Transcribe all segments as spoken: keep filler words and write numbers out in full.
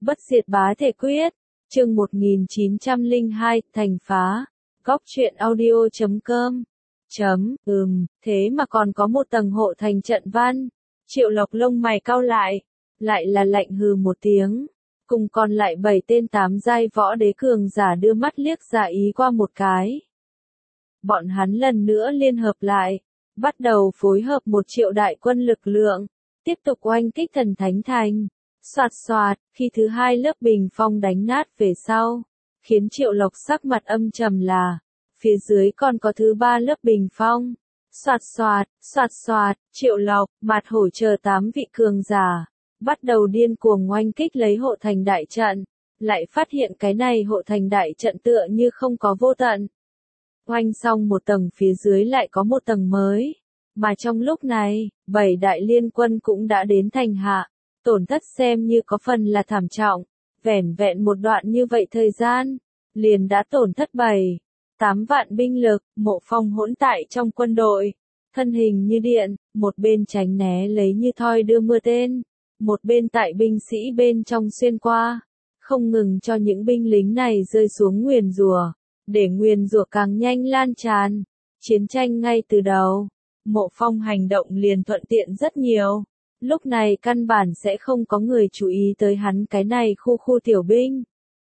Bất diệt bá thể quyết, chương một nghìn chín trăm lẻ hai, thành phá, góc truyện audio chấm com, chấm, ừm, thế mà còn có một tầng hộ thành trận văn. Triệu Lộc lông mày cau lại, lại là lạnh hừ một tiếng, cùng còn lại bảy tên tám giai võ đế cường giả đưa mắt liếc ra ý qua một cái. Bọn hắn lần nữa liên hợp lại, bắt đầu phối hợp một triệu đại quân lực lượng, tiếp tục oanh kích Thần Thánh Thành. Soạt soạt, khi thứ hai lớp bình phong đánh nát về sau, khiến Triệu Lộc sắc mặt âm trầm là, phía dưới còn có thứ ba lớp bình phong. Soạt soạt, soạt soạt, Triệu Lộc, Mạt Hổ chờ tám vị cường giả, bắt đầu điên cuồng oanh kích lấy hộ thành đại trận, lại phát hiện cái này hộ thành đại trận tựa như không có vô tận. Oanh xong một tầng phía dưới lại có một tầng mới, mà trong lúc này, bảy đại liên quân cũng đã đến thành hạ. Tổn thất xem như có phần là thảm trọng, vẻn vẹn một đoạn như vậy thời gian, liền đã tổn thất bảy, tám vạn binh lực. Mộ Phong hỗn tại trong quân đội, thân hình như điện, một bên tránh né lấy như thoi đưa mưa tên, một bên tại binh sĩ bên trong xuyên qua, không ngừng cho những binh lính này rơi xuống nguyền rủa, để nguyền rủa càng nhanh lan tràn. Chiến tranh ngay từ đầu, Mộ Phong hành động liền thuận tiện rất nhiều. Lúc này căn bản sẽ không có người chú ý tới hắn cái này khu khu tiểu binh.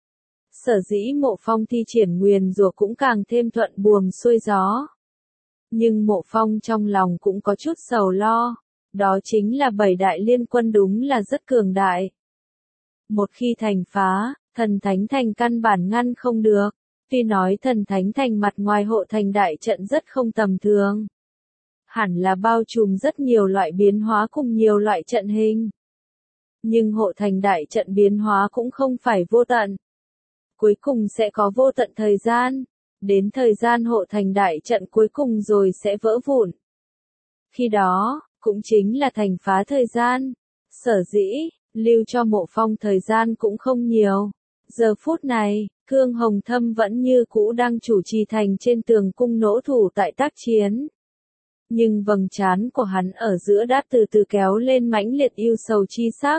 Sở dĩ Mộ Phong thi triển nguyền rủa cũng càng thêm thuận buồm xuôi gió. Nhưng Mộ Phong trong lòng cũng có chút sầu lo, đó chính là bảy đại liên quân đúng là rất cường đại. Một khi thành phá, Thần Thánh Thành căn bản ngăn không được, tuy nói Thần Thánh Thành mặt ngoài hộ thành đại trận rất không tầm thường. Hẳn là bao trùm rất nhiều loại biến hóa cùng nhiều loại trận hình. Nhưng hộ thành đại trận biến hóa cũng không phải vô tận. Cuối cùng sẽ có vô tận thời gian, đến thời gian hộ thành đại trận cuối cùng rồi sẽ vỡ vụn. Khi đó, cũng chính là thành phá thời gian. Sở dĩ, lưu cho Mộ Phong thời gian cũng không nhiều. Giờ phút này, Cương Hồng Thâm vẫn như cũ đang chủ trì thành trên tường cung nỗ thủ tại tác chiến. Nhưng vầng trán của hắn ở giữa đã từ từ kéo lên mãnh liệt yêu sầu chi sắc.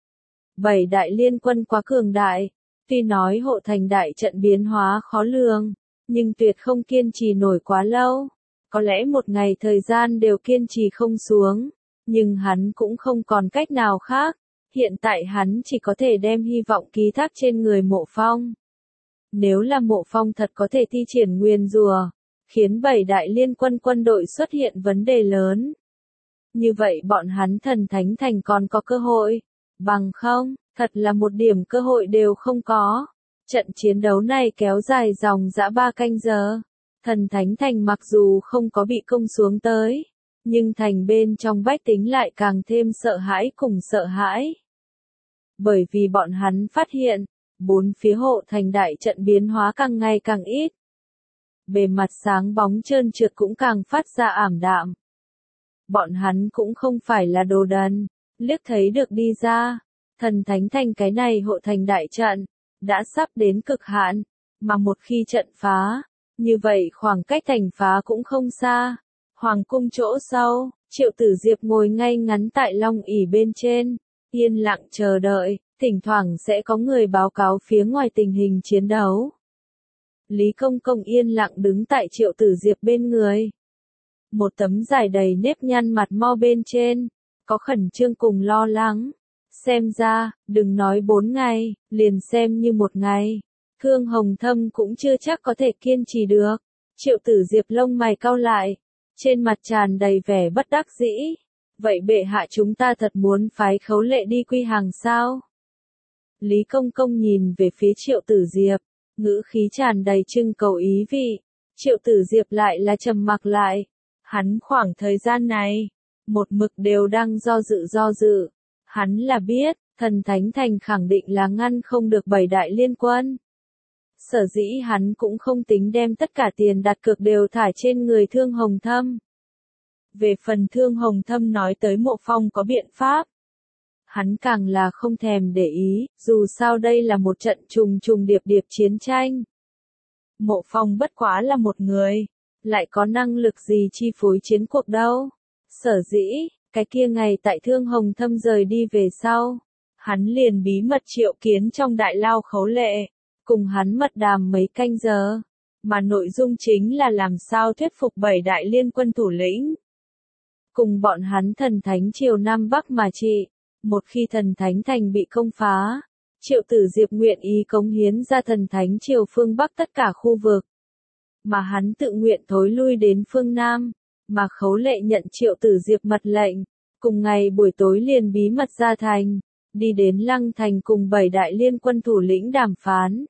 Bảy đại liên quân quá cường đại, tuy nói hộ thành đại trận biến hóa khó lường, nhưng tuyệt không kiên trì nổi quá lâu. Có lẽ một ngày thời gian đều kiên trì không xuống, nhưng hắn cũng không còn cách nào khác. Hiện tại hắn chỉ có thể đem hy vọng ký thác trên người Mộ Phong. Nếu là Mộ Phong thật có thể thi triển nguyền rủa, khiến bảy đại liên quân quân đội xuất hiện vấn đề lớn. Như vậy bọn hắn Thần Thánh Thành còn có cơ hội, bằng không, thật là một điểm cơ hội đều không có. Trận chiến đấu này kéo dài dòng dã ba canh giờ. Thần Thánh Thành mặc dù không có bị công xuống tới, nhưng thành bên trong bách tính lại càng thêm sợ hãi cùng sợ hãi. Bởi vì bọn hắn phát hiện, bốn phía hộ thành đại trận biến hóa càng ngày càng ít. Bề mặt sáng bóng trơn trượt cũng càng phát ra ảm đạm. Bọn hắn cũng không phải là đồ đần, liếc thấy được đi ra, Thần Thánh Thành cái này hộ thành đại trận, đã sắp đến cực hạn, mà một khi trận phá, như vậy khoảng cách thành phá cũng không xa. Hoàng cung chỗ sau, Triệu Tử Diệp ngồi ngay ngắn tại long ỷ bên trên, yên lặng chờ đợi, thỉnh thoảng sẽ có người báo cáo phía ngoài tình hình chiến đấu. Lý Công Công yên lặng đứng tại Triệu Tử Diệp bên người. Một tấm dài đầy nếp nhăn mặt mo bên trên, có khẩn trương cùng lo lắng. Xem ra, đừng nói bốn ngày, liền xem như một ngày. Cương Hồng Thâm cũng chưa chắc có thể kiên trì được. Triệu Tử Diệp lông mày cau lại, trên mặt tràn đầy vẻ bất đắc dĩ. Vậy bệ hạ chúng ta thật muốn phái Khấu Lệ đi quy hàng sao? Lý Công Công nhìn về phía Triệu Tử Diệp, ngữ khí tràn đầy trưng cầu ý vị. Triệu Tử Diệp lại là trầm mặc lại. Hắn khoảng thời gian này, một mực đều đang do dự do dự. Hắn là biết, Thần Thánh Thành khẳng định là ngăn không được bảy đại liên quân. Sở dĩ hắn cũng không tính đem tất cả tiền đặt cược đều thả trên người Thương Hồng Thâm. Về phần Thương Hồng Thâm nói tới Mộ Phong có biện pháp, hắn càng là không thèm để ý, dù sao đây là một trận trùng trùng điệp điệp chiến tranh. Mộ Phong bất quá là một người, lại có năng lực gì chi phối chiến cuộc đâu. Sở dĩ, cái kia ngày tại Thương Hồng Thâm rời đi về sau, hắn liền bí mật triệu kiến trong đại lao Khấu Lệ, cùng hắn mật đàm mấy canh giờ, mà nội dung chính là làm sao thuyết phục bảy đại liên quân thủ lĩnh. Cùng bọn hắn thần thánh triều Nam Bắc mà trị, một khi thần thánh thành bị công phá, Triệu Tử Diệp nguyện ý cống hiến ra thần thánh triều phương Bắc tất cả khu vực. Mà hắn tự nguyện thối lui đến phương Nam, mà Khấu Lệ nhận Triệu Tử Diệp mật lệnh, cùng ngày buổi tối liền bí mật ra thành, đi đến Lăng Thành cùng bảy đại liên quân thủ lĩnh đàm phán.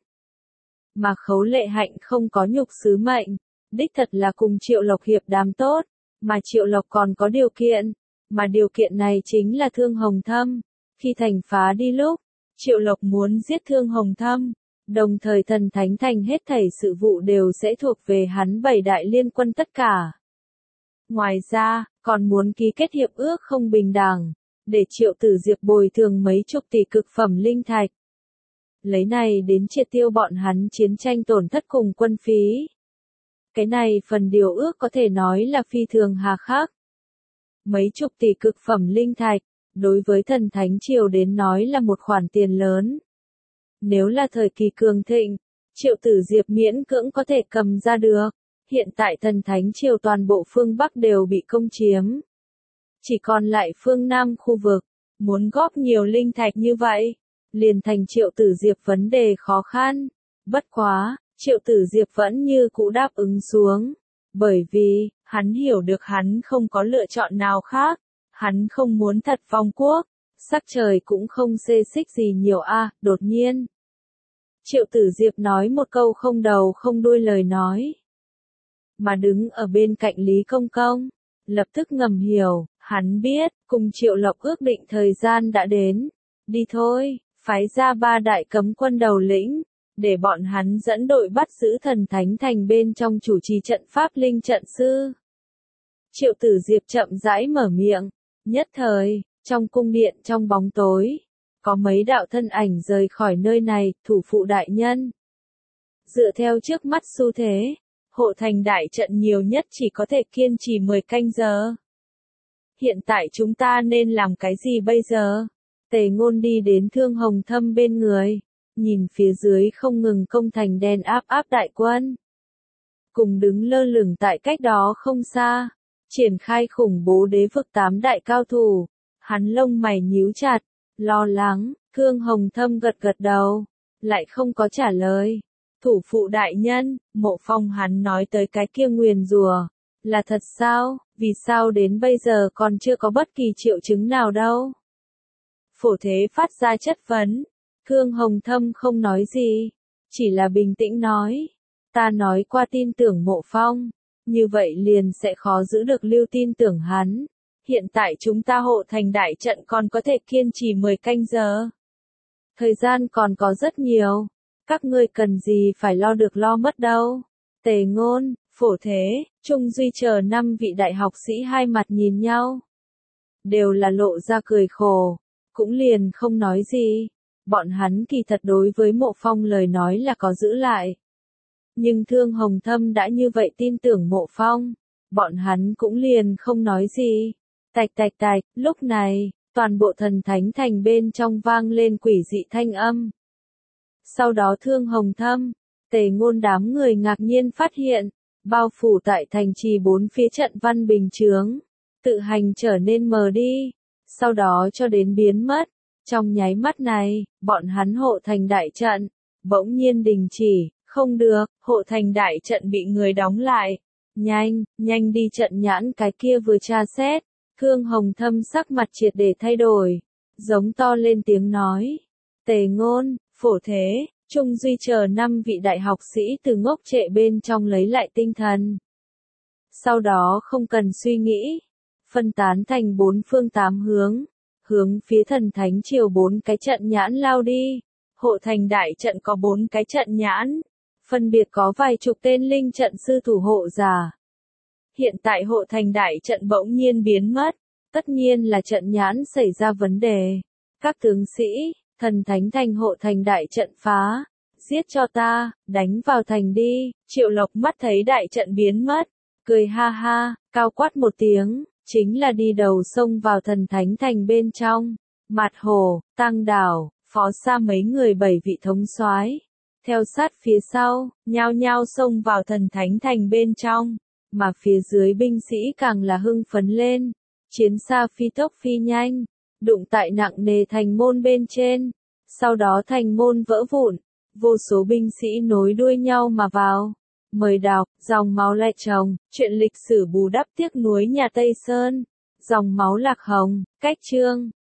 Mà Khấu Lệ hạnh không có nhục sứ mệnh, đích thật là cùng Triệu Lộc hiệp đàm tốt, mà Triệu Lộc còn có điều kiện, mà điều kiện này chính là Thương Hồng Thâm. Khi thành phá đi lúc, Triệu Lộc muốn giết Thương Hồng Thâm, đồng thời thần thánh thành hết thảy sự vụ đều sẽ thuộc về hắn bảy đại liên quân tất cả. Ngoài ra, còn muốn ký kết hiệp ước không bình đẳng, để Triệu Tử Diệp bồi thường mấy chục tỷ cực phẩm linh thạch. Lấy này đến triệt tiêu bọn hắn chiến tranh tổn thất cùng quân phí. Cái này phần điều ước có thể nói là phi thường hà khắc. Mấy chục tỷ cực phẩm linh thạch, đối với thần thánh triều đến nói là một khoản tiền lớn. Nếu là thời kỳ cường thịnh, Triệu Tử Diệp miễn cưỡng có thể cầm ra được. Hiện tại thần thánh triều toàn bộ phương Bắc đều bị công chiếm. Chỉ còn lại phương Nam khu vực, muốn góp nhiều linh thạch như vậy, liền thành Triệu Tử Diệp vấn đề khó khăn. Bất quá, Triệu Tử Diệp vẫn như cũ đáp ứng xuống, bởi vì, hắn hiểu được hắn không có lựa chọn nào khác, hắn không muốn thật vong quốc, sắc trời cũng không xê xích gì nhiều a. À, đột nhiên. Triệu Tử Diệp nói một câu không đầu không đuôi lời nói. Mà đứng ở bên cạnh Lý Công Công, lập tức ngầm hiểu, hắn biết, cùng Triệu Lộc ước định thời gian đã đến. Đi thôi, phái ra ba đại cấm quân đầu lĩnh, để bọn hắn dẫn đội bắt giữ thần thánh thành bên trong chủ trì trận pháp linh trận sư. Triệu Tử Diệp chậm rãi mở miệng, nhất thời, trong cung điện trong bóng tối, có mấy đạo thân ảnh rời khỏi nơi này, thủ phụ đại nhân. Dựa theo trước mắt xu thế, hộ thành đại trận nhiều nhất chỉ có thể kiên trì mười canh giờ. Hiện tại chúng ta nên làm cái gì bây giờ? Tề Ngôn đi đến Thương Hồng Thâm bên người, nhìn phía dưới không ngừng công thành đen áp áp đại quân. Cùng đứng lơ lửng tại cách đó không xa, triển khai khủng bố đế vực tám đại cao thủ, hắn lông mày nhíu chặt, lo lắng. Thương Hồng Thâm gật gật đầu, lại không có trả lời. Thủ phụ đại nhân, Mộ Phong hắn nói tới cái kia nguyền rủa, là thật sao? Vì sao đến bây giờ còn chưa có bất kỳ triệu chứng nào đâu? Phổ Thế phát ra chất vấn. Thương Hồng Thâm không nói gì, chỉ là bình tĩnh nói, ta nói qua tin tưởng Mộ Phong, như vậy liền sẽ khó giữ được lưu tin tưởng hắn. Hiện tại chúng ta hộ thành đại trận còn có thể kiên trì mười canh giờ. Thời gian còn có rất nhiều, các ngươi cần gì phải lo được lo mất đâu. Tề Ngôn, Phổ Thế, Trung Duy chờ năm vị đại học sĩ hai mặt nhìn nhau. Đều là lộ ra cười khổ, cũng liền không nói gì. Bọn hắn kỳ thật đối với Mộ Phong lời nói là có giữ lại. Nhưng Thương Hồng Thâm đã như vậy tin tưởng Mộ Phong, bọn hắn cũng liền không nói gì. Tạch tạch tạch, lúc này, toàn bộ thần thánh thành bên trong vang lên quỷ dị thanh âm. Sau đó Thương Hồng Thâm, Tề Ngôn đám người ngạc nhiên phát hiện, bao phủ tại thành trì bốn phía trận văn bình chướng, tự hành trở nên mờ đi, sau đó cho đến biến mất. Trong nháy mắt này, bọn hắn hộ thành đại trận, bỗng nhiên đình chỉ, không được, hộ thành đại trận bị người đóng lại. Nhanh, nhanh đi trận nhãn cái kia vừa tra xét. Thương Hồng Thâm sắc mặt triệt để thay đổi, giống to lên tiếng nói. Tề Ngôn, Phổ Thế, Trung Duy chờ năm vị đại học sĩ từ ngốc trệ bên trong lấy lại tinh thần. Sau đó không cần suy nghĩ, phân tán thành bốn phương tám hướng, hướng phía thần thánh triều bốn cái trận nhãn lao đi. Hộ thành đại trận có bốn cái trận nhãn, phân biệt có vài chục tên linh trận sư thủ hộ giả. Hiện tại hộ thành đại trận bỗng nhiên biến mất, tất nhiên là trận nhãn xảy ra vấn đề. Các tướng sĩ, thần thánh thành hộ thành đại trận phá, giết cho ta, đánh vào thành đi. Triệu Lộc mắt thấy đại trận biến mất, cười ha ha, cao quát một tiếng, chính là đi đầu sông vào thần thánh thành bên trong. Mạt Hồ, Tăng Đảo, Phó Sa mấy người bảy vị thống soái theo sát phía sau, nhao nhao xông vào thần thánh thành bên trong, mà phía dưới binh sĩ càng là hưng phấn lên. Chiến xa phi tốc phi nhanh, đụng tại nặng nề thành môn bên trên, sau đó thành môn vỡ vụn, vô số binh sĩ nối đuôi nhau mà vào. Mời đọc, dòng máu lệ chồng, chuyện lịch sử bù đắp tiếc nuối nhà Tây Sơn, dòng máu lạc hồng, cách chương.